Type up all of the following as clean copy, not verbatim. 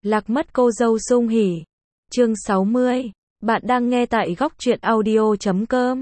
Lạc mất cô dâu sung hỉ. Chương 60. Bạn đang nghe tại góc truyện audio.com.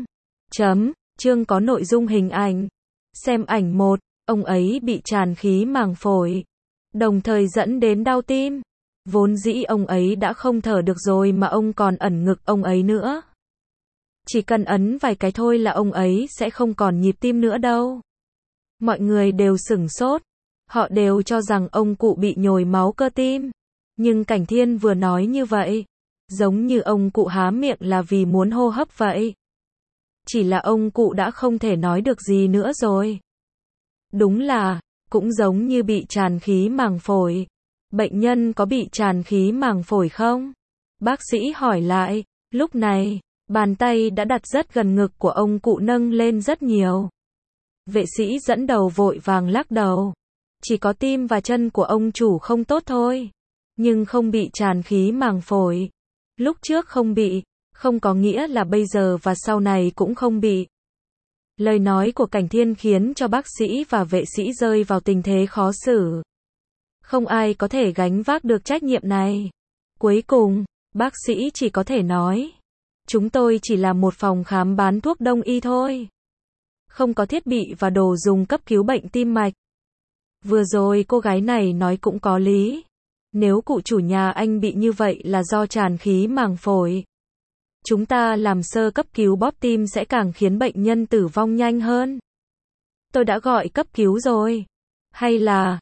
Chương có nội dung hình ảnh. Xem ảnh 1, ông ấy bị tràn khí màng phổi, đồng thời dẫn đến đau tim. Vốn dĩ ông ấy đã không thở được rồi mà ông còn ẩn ngực ông ấy nữa. Chỉ cần ấn vài cái thôi là ông ấy sẽ không còn nhịp tim nữa đâu. Mọi người đều sửng sốt. Họ đều cho rằng ông cụ bị nhồi máu cơ tim. Nhưng Cảnh Thiên vừa nói như vậy, giống như ông cụ há miệng là vì muốn hô hấp vậy. Chỉ là ông cụ đã không thể nói được gì nữa rồi. Đúng là, cũng giống như bị tràn khí màng phổi. Bệnh nhân có bị tràn khí màng phổi không? Bác sĩ hỏi lại. Lúc này, bàn tay đã đặt rất gần ngực của ông cụ nâng lên rất nhiều. Vệ sĩ dẫn đầu vội vàng lắc đầu. Chỉ có tim và chân của ông chủ không tốt thôi. Nhưng không bị tràn khí màng phổi. Lúc trước không bị, không có nghĩa là bây giờ và sau này cũng không bị. Lời nói của Cảnh Thiên khiến cho bác sĩ và vệ sĩ rơi vào tình thế khó xử. Không ai có thể gánh vác được trách nhiệm này. Cuối cùng, bác sĩ chỉ có thể nói. Chúng tôi chỉ là một phòng khám bán thuốc đông y thôi. Không có thiết bị và đồ dùng cấp cứu bệnh tim mạch. Vừa rồi cô gái này nói cũng có lý. Nếu cụ chủ nhà anh bị như vậy là do tràn khí màng phổi. Chúng ta làm sơ cấp cứu bóp tim sẽ càng khiến bệnh nhân tử vong nhanh hơn. Tôi đã gọi cấp cứu rồi. Hay là,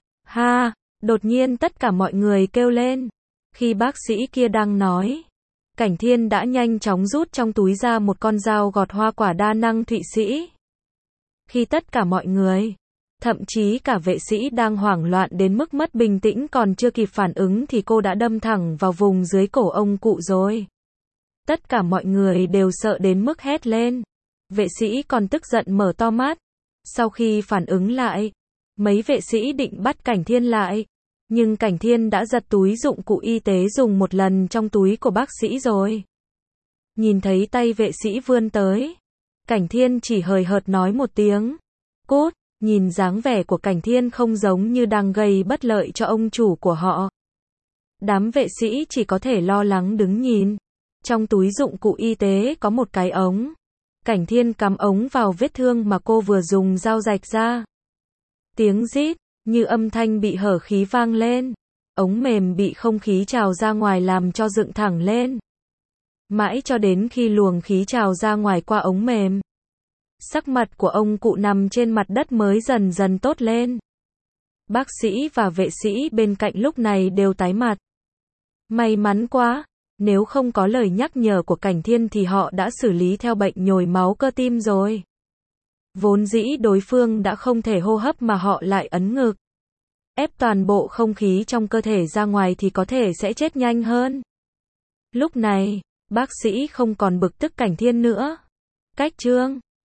đột nhiên tất cả mọi người kêu lên. Khi bác sĩ kia đang nói, Cảnh Thiên đã nhanh chóng rút trong túi ra một con dao gọt hoa quả đa năng Thụy Sĩ. Khi tất cả mọi người, thậm chí cả vệ sĩ đang hoảng loạn đến mức mất bình tĩnh còn chưa kịp phản ứng thì cô đã đâm thẳng vào vùng dưới cổ ông cụ rồi. Tất cả mọi người đều sợ đến mức hét lên. Vệ sĩ còn tức giận mở to mắt. Sau khi phản ứng lại, mấy vệ sĩ định bắt Cảnh Thiên lại. Nhưng Cảnh Thiên đã giật túi dụng cụ y tế dùng một lần trong túi của bác sĩ rồi. Nhìn thấy tay vệ sĩ vươn tới, Cảnh Thiên chỉ hời hợt nói một tiếng. Cút, nhìn dáng vẻ của Cảnh Thiên không giống như đang gây bất lợi cho ông chủ của họ. Đám vệ sĩ chỉ có thể lo lắng đứng nhìn. Trong túi dụng cụ y tế có một cái ống. Cảnh Thiên cắm ống vào vết thương mà cô vừa dùng dao rạch ra. Tiếng rít, như âm thanh bị hở khí vang lên. Ống mềm bị không khí trào ra ngoài làm cho dựng thẳng lên. Mãi cho đến khi luồng khí trào ra ngoài qua ống mềm. Sắc mặt của ông cụ nằm trên mặt đất mới dần dần tốt lên. Bác sĩ và vệ sĩ bên cạnh lúc này đều tái mặt. May mắn quá. Nếu không có lời nhắc nhở của Cảnh Thiên thì họ đã xử lý theo bệnh nhồi máu cơ tim rồi. Vốn dĩ đối phương đã không thể hô hấp mà họ lại ấn ngực. Ép toàn bộ không khí trong cơ thể ra ngoài thì có thể sẽ chết nhanh hơn. Lúc này, bác sĩ không còn bực tức Cảnh Thiên nữa. Cách chương